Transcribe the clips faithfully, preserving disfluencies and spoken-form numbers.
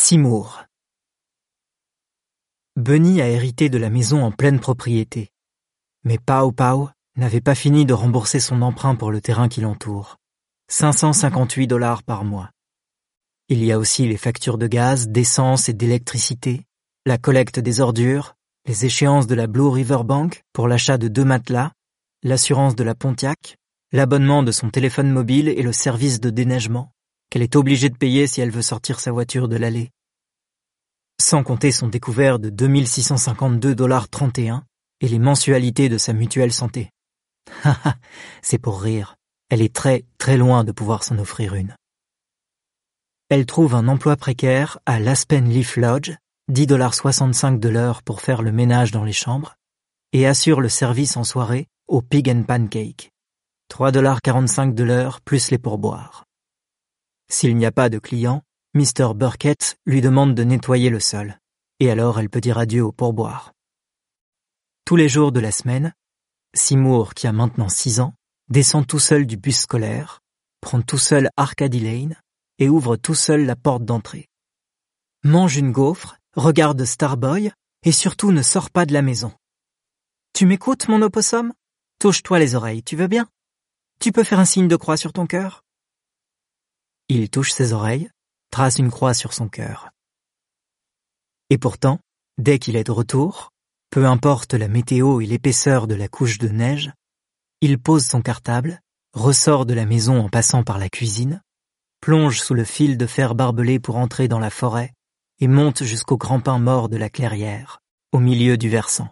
Seymour. Bunny a hérité de la maison en pleine propriété. Mais Pow Pow n'avait pas fini de rembourser son emprunt pour le terrain qui l'entoure. cinq cent cinquante-huit dollars par mois. Il y a aussi les factures de gaz, d'essence et d'électricité, la collecte des ordures, les échéances de la Blue River Bank pour l'achat de deux matelas, l'assurance de la Pontiac, l'abonnement de son téléphone mobile et le service de déneigement, qu'elle est obligée de payer si elle veut sortir sa voiture de l'allée. Sans compter son découvert de deux mille six cent cinquante-deux dollars trente et un et les mensualités de sa mutuelle santé. Haha, c'est pour rire. Elle est très, très loin de pouvoir s'en offrir une. Elle trouve un emploi précaire à l'Aspen Leaf Lodge, dix dollars soixante-cinq de l'heure pour faire le ménage dans les chambres, et assure le service en soirée au Pig and Pancake, trois dollars quarante-cinq de l'heure plus les pourboires. S'il n'y a pas de clients, mister Burkett lui demande de nettoyer le sol, et alors elle peut dire adieu au pourboire. Tous les jours de la semaine, Seymour, qui a maintenant six ans, descend tout seul du bus scolaire, prend tout seul Arcady Lane et ouvre tout seul la porte d'entrée. Mange une gaufre, regarde Starboy et surtout ne sors pas de la maison. Tu m'écoutes, mon opossum? Touche-toi les oreilles, tu veux bien? Tu peux faire un signe de croix sur ton cœur? Il touche ses oreilles, trace une croix sur son cœur. Et pourtant, dès qu'il est de retour, peu importe la météo et l'épaisseur de la couche de neige, il pose son cartable, ressort de la maison en passant par la cuisine, plonge sous le fil de fer barbelé pour entrer dans la forêt et monte jusqu'au grand pin mort de la clairière, au milieu du versant.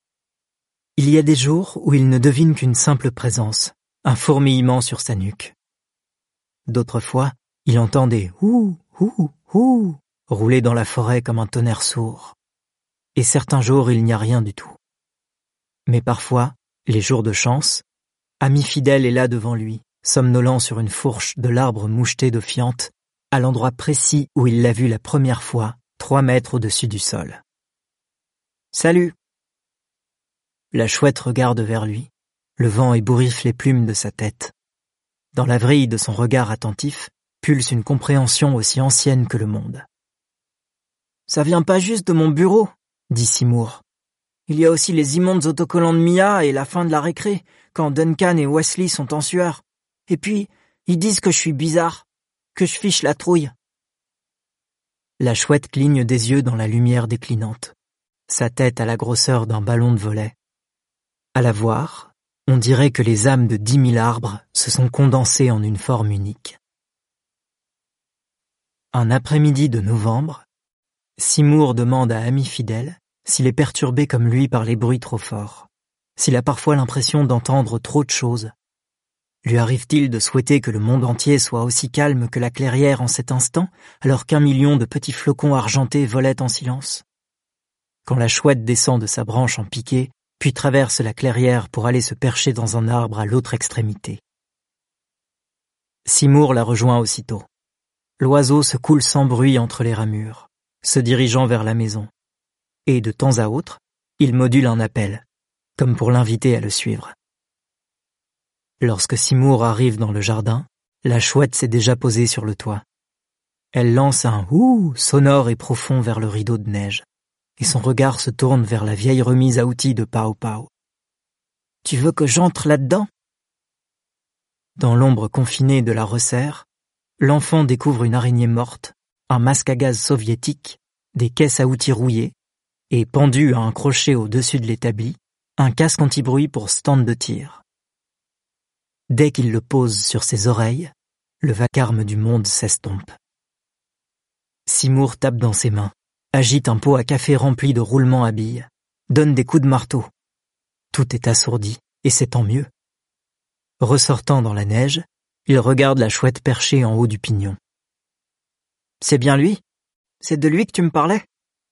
Il y a des jours où il ne devine qu'une simple présence, un fourmillement sur sa nuque. D'autres fois, il entend des « ouh, ouh, ouh » rouler dans la forêt comme un tonnerre sourd. Et certains jours, il n'y a rien du tout. Mais parfois, les jours de chance, Ami Fidèle est là devant lui, somnolent sur une fourche de l'arbre moucheté de fientes, à l'endroit précis où il l'a vu la première fois, trois mètres au-dessus du sol. « Salut !» La chouette regarde vers lui, le vent ébouriffe les plumes de sa tête. Dans la vrille de son regard attentif, pulse une compréhension aussi ancienne que le monde. « Ça vient pas juste de mon bureau !» dit Seymour. Il y a aussi les immondes autocollants de Mia et la fin de la récré, quand Duncan et Wesley sont en sueur. Et puis, ils disent que je suis bizarre, que je fiche la trouille. La chouette cligne des yeux dans la lumière déclinante. Sa tête a la grosseur d'un ballon de volley. À la voir, on dirait que les âmes de dix mille arbres se sont condensées en une forme unique. Un après-midi de novembre, Seymour demande à Ami Fidèle s'il est perturbé comme lui par les bruits trop forts, s'il a parfois l'impression d'entendre trop de choses. Lui arrive-t-il de souhaiter que le monde entier soit aussi calme que la clairière en cet instant, alors qu'un million de petits flocons argentés volaient en silence? Quand la chouette descend de sa branche en piqué, puis traverse la clairière pour aller se percher dans un arbre à l'autre extrémité. Seymour la rejoint aussitôt. L'oiseau se coule sans bruit entre les ramures, se dirigeant vers la maison. Et de temps à autre, il module un appel, comme pour l'inviter à le suivre. Lorsque Seymour arrive dans le jardin, la chouette s'est déjà posée sur le toit. Elle lance un « ouh » sonore et profond vers le rideau de neige, et son regard se tourne vers la vieille remise à outils de Pow Pow. « Tu veux que j'entre là-dedans ?» Dans l'ombre confinée de la resserre, l'enfant découvre une araignée morte, un masque à gaz soviétique, des caisses à outils rouillées, et pendu à un crochet au-dessus de l'établi, un casque anti-bruit pour stand de tir. Dès qu'il le pose sur ses oreilles, le vacarme du monde s'estompe. Seymour tape dans ses mains, agite un pot à café rempli de roulements à billes, donne des coups de marteau. Tout est assourdi, et c'est tant mieux. Ressortant dans la neige, il regarde la chouette perchée en haut du pignon. « C'est bien lui? C'est de lui que tu me parlais ?»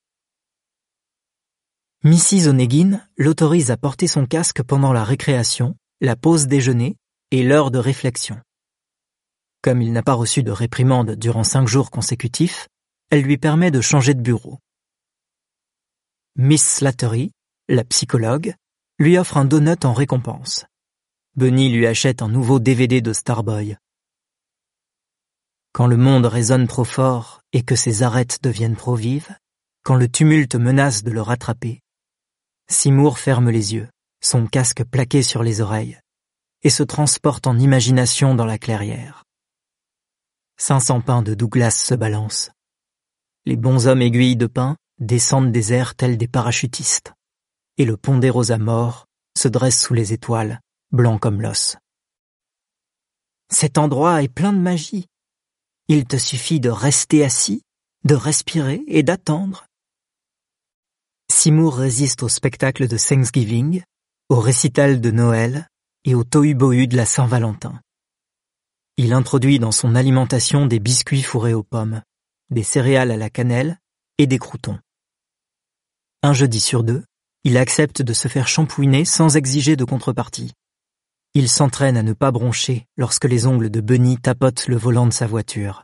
missus Onegin l'autorise à porter son casque pendant la récréation, la pause déjeuner et l'heure de réflexion. Comme il n'a pas reçu de réprimande durant cinq jours consécutifs, elle lui permet de changer de bureau. Miss Slattery, la psychologue, lui offre un donut en récompense. Bunny lui achète un nouveau D V D de Starboy. Quand le monde résonne trop fort et que ses arêtes deviennent trop vives, quand le tumulte menace de le rattraper, Seymour ferme les yeux, son casque plaqué sur les oreilles, et se transporte en imagination dans la clairière. cinq cents pins de Douglas se balancent. Les bonshommes aiguilles de pin descendent des airs tels des parachutistes, et le ponderosa mort se dresse sous les étoiles, blanc comme l'os. Cet endroit est plein de magie. Il te suffit de rester assis, de respirer et d'attendre. Seymour résiste au spectacle de Thanksgiving, au récital de Noël et au tohu-bohu de la Saint-Valentin. Il introduit dans son alimentation des biscuits fourrés aux pommes, des céréales à la cannelle et des croûtons. Un jeudi sur deux, il accepte de se faire shampouiner sans exiger de contrepartie. Il s'entraîne à ne pas broncher lorsque les ongles de Bunny tapotent le volant de sa voiture.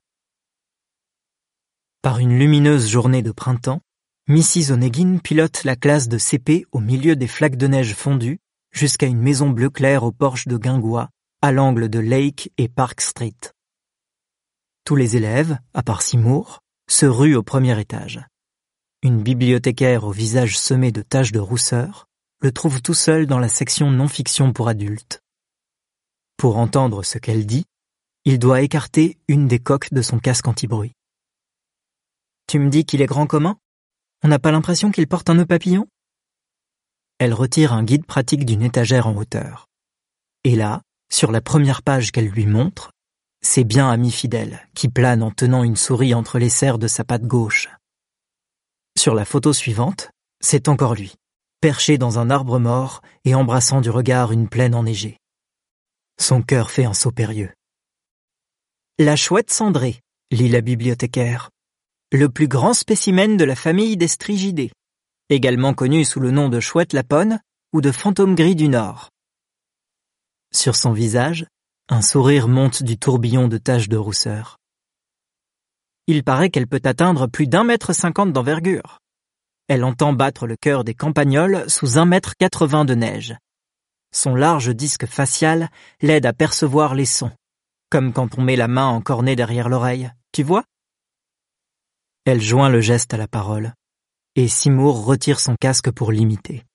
Par une lumineuse journée de printemps, Missus Onegin pilote la classe de C P au milieu des flaques de neige fondues jusqu'à une maison bleu clair au porche de guingois à l'angle de Lake et Park Street. Tous les élèves, à part Seymour, se ruent au premier étage. Une bibliothécaire au visage semé de taches de rousseur le trouve tout seul dans la section non-fiction pour adultes. Pour entendre ce qu'elle dit, il doit écarter une des coques de son casque anti-bruit. « Tu me dis qu'il est grand comment ? On n'a pas l'impression qu'il porte un nœud papillon ?» Elle retire un guide pratique d'une étagère en hauteur. Et là, sur la première page qu'elle lui montre, c'est bien Ami Fidèle qui plane en tenant une souris entre les serres de sa patte gauche. Sur la photo suivante, c'est encore lui, perché dans un arbre mort et embrassant du regard une plaine enneigée. Son cœur fait un saut périlleux. « La chouette cendrée », lit la bibliothécaire. « Le plus grand spécimen de la famille des strigidés, également connu sous le nom de chouette lapone ou de fantôme gris du Nord. » Sur son visage, un sourire monte du tourbillon de taches de rousseur. Il paraît qu'elle peut atteindre plus d'un mètre cinquante d'envergure. Elle entend battre le cœur des campagnols sous un mètre quatre-vingts de neige. Son large disque facial l'aide à percevoir les sons, comme quand on met la main en cornet derrière l'oreille, tu vois ? Elle joint le geste à la parole, et Seymour retire son casque pour l'imiter.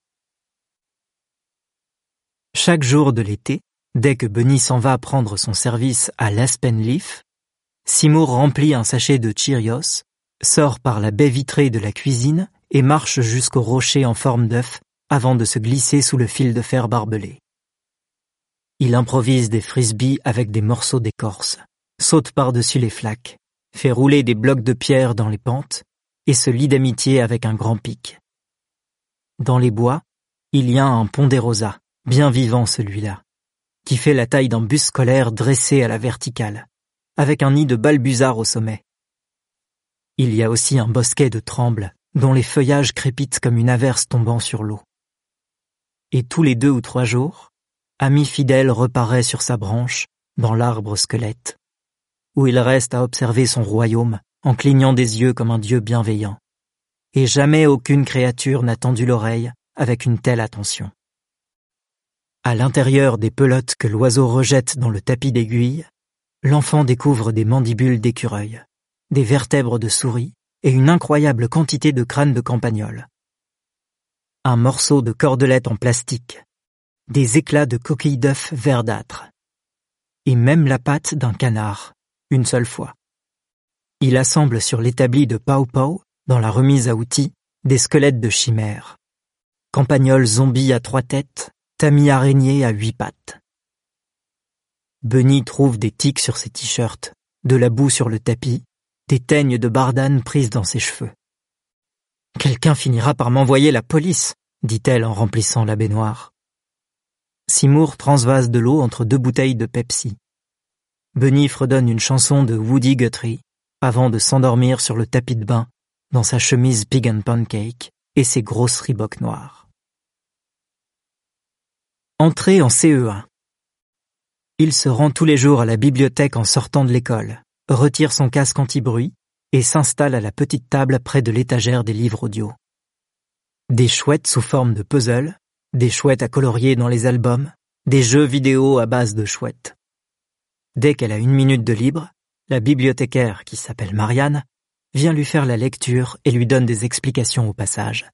Chaque jour de l'été, dès que Bunny s'en va prendre son service à l'Aspen Leaf, Seymour remplit un sachet de Cheerios, sort par la baie vitrée de la cuisine et marche jusqu'au rocher en forme d'œuf avant de se glisser sous le fil de fer barbelé. Il improvise des frisbees avec des morceaux d'écorce, saute par-dessus les flaques, fait rouler des blocs de pierre dans les pentes et se lie d'amitié avec un grand pic. Dans les bois, il y a un ponderosa, bien vivant celui-là, qui fait la taille d'un bus scolaire dressé à la verticale, avec un nid de balbuzard au sommet. Il y a aussi un bosquet de trembles, dont les feuillages crépitent comme une averse tombant sur l'eau. Et tous les deux ou trois jours, Ami Fidèle reparaît sur sa branche, dans l'arbre squelette, où il reste à observer son royaume en clignant des yeux comme un dieu bienveillant. Et jamais aucune créature n'a tendu l'oreille avec une telle attention. À l'intérieur des pelotes que l'oiseau rejette dans le tapis d'aiguille, l'enfant découvre des mandibules d'écureuil, des vertèbres de souris et une incroyable quantité de crânes de campagnols. Un morceau de cordelette en plastique, des éclats de coquilles d'œufs verdâtres, et même la patte d'un canard, une seule fois. Il assemble sur l'établi de Pau Pau, dans la remise à outils, des squelettes de chimères, campagnols zombies à trois têtes, tamis araignées à huit pattes. Bunny trouve des tiques sur ses t-shirts, de la boue sur le tapis, des teignes de bardane prises dans ses cheveux. « Quelqu'un finira par m'envoyer la police », dit-elle en remplissant la baignoire. Seymour transvase de l'eau entre deux bouteilles de Pepsi. Bunny fredonne une chanson de Woody Guthrie avant de s'endormir sur le tapis de bain dans sa chemise Pig and Pancake et ses grosses Reeboks noires. Entrée en C E un. Il se rend tous les jours à la bibliothèque en sortant de l'école, retire son casque anti-bruit et s'installe à la petite table près de l'étagère des livres audio. Des chouettes sous forme de puzzle, des chouettes à colorier dans les albums, des jeux vidéo à base de chouettes. Dès qu'elle a une minute de libre, la bibliothécaire, qui s'appelle Marianne, vient lui faire la lecture et lui donne des explications au passage.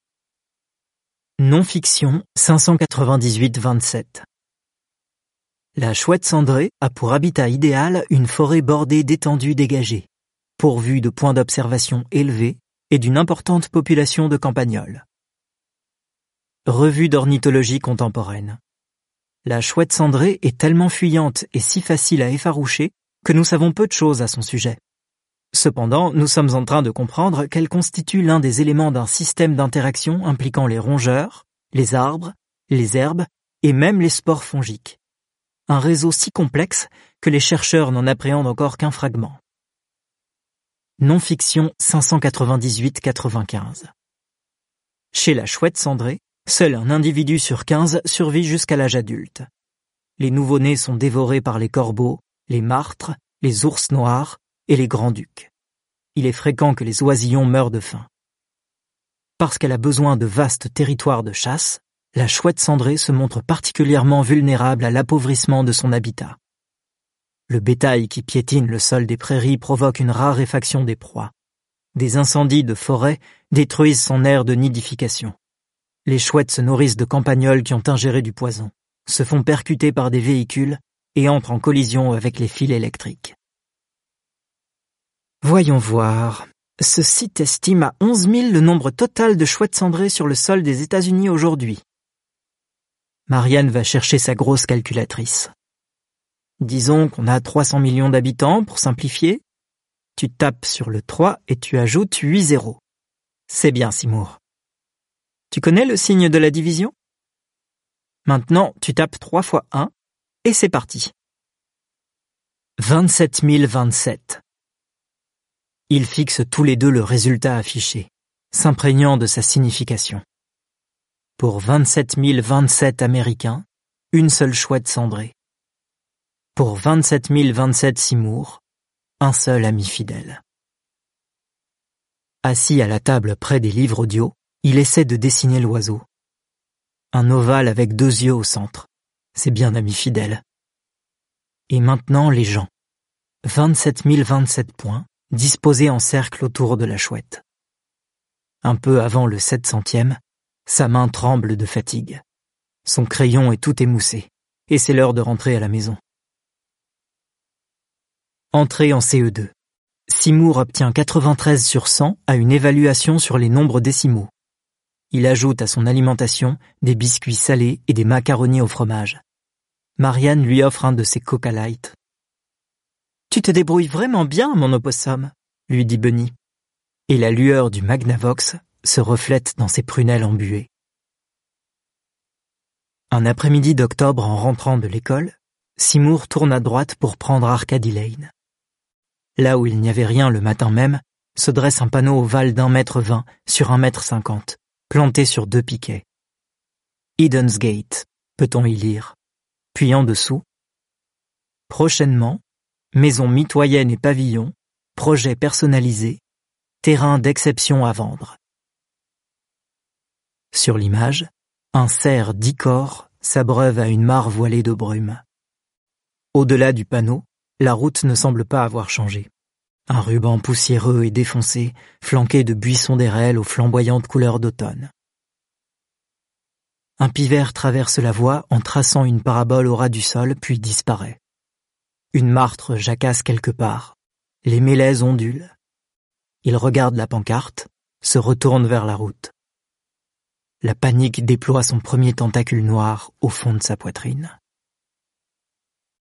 Non-fiction cinq cent quatre-vingt-dix-huit vingt-sept. La chouette cendrée a pour habitat idéal une forêt bordée d'étendues dégagées, pourvue de points d'observation élevés et d'une importante population de campagnols. Revue d'ornithologie contemporaine. La chouette cendrée est tellement fuyante et si facile à effaroucher que nous savons peu de choses à son sujet. Cependant, nous sommes en train de comprendre qu'elle constitue l'un des éléments d'un système d'interaction impliquant les rongeurs, les arbres, les herbes et même les spores fongiques. Un réseau si complexe que les chercheurs n'en appréhendent encore qu'un fragment. Non-fiction cinq cent quatre-vingt-dix-huit quatre-vingt-quinze. Chez la chouette cendrée, seul un individu sur quinze survit jusqu'à l'âge adulte. Les nouveau-nés sont dévorés par les corbeaux, les martres, les ours noirs et les grands-ducs. Il est fréquent que les oisillons meurent de faim. Parce qu'elle a besoin de vastes territoires de chasse, la chouette cendrée se montre particulièrement vulnérable à l'appauvrissement de son habitat. Le bétail qui piétine le sol des prairies provoque une raréfaction des proies. Des incendies de forêt détruisent son aire de nidification. Les chouettes se nourrissent de campagnols qui ont ingéré du poison, se font percuter par des véhicules et entrent en collision avec les fils électriques. Voyons voir. Ce site estime à onze mille le nombre total de chouettes cendrées sur le sol des États-Unis aujourd'hui. Marianne va chercher sa grosse calculatrice. Disons qu'on a trois cents millions d'habitants, pour simplifier. Tu tapes sur le trois et tu ajoutes huit zéros. C'est bien, Seymour. Tu connais le signe de la division? Maintenant, tu tapes trois fois un et c'est parti. vingt-sept mille vingt-sept. Ils fixent tous les deux le résultat affiché, s'imprégnant de sa signification. Pour vingt-sept mille vingt-sept Américains, une seule chouette cendrée. Pour vingt-sept mille vingt-sept Seymour, un seul ami fidèle. Assis à la table près des livres audio, il essaie de dessiner l'oiseau. Un ovale avec deux yeux au centre. C'est bien ami fidèle. Et maintenant les gens. vingt-sept mille vingt-sept points, disposés en cercle autour de la chouette. Un peu avant le sept centième, sa main tremble de fatigue. Son crayon est tout émoussé, et c'est l'heure de rentrer à la maison. Entrée en C E deux. Seymour obtient quatre-vingt-treize sur cent à une évaluation sur les nombres décimaux. Il ajoute à son alimentation des biscuits salés et des macaronis au fromage. Marianne lui offre un de ses Coca Light. « Tu te débrouilles vraiment bien, mon opossum », lui dit Bunny. Et la lueur du Magnavox se reflète dans ses prunelles embuées. Un après-midi d'octobre en rentrant de l'école, Seymour tourne à droite pour prendre Arcady Lane. Là où il n'y avait rien le matin même, se dresse un panneau ovale d'un mètre vingt sur un mètre cinquante, planté sur deux piquets. Eden's Gate, peut-on y lire. Puis en dessous, prochainement, maison mitoyenne et pavillon, projet personnalisé, terrain d'exception à vendre. Sur l'image, un cerf dix corps s'abreuve à une mare voilée de brume. Au-delà du panneau, la route ne semble pas avoir changé. Un ruban poussiéreux et défoncé, flanqué de buissons d'érel aux flamboyantes couleurs d'automne. Un pivert traverse la voie en traçant une parabole au ras du sol, puis disparaît. Une martre jacasse quelque part. Les mélèzes ondulent. Il regarde la pancarte, se retourne vers la route. La panique déploie son premier tentacule noir au fond de sa poitrine.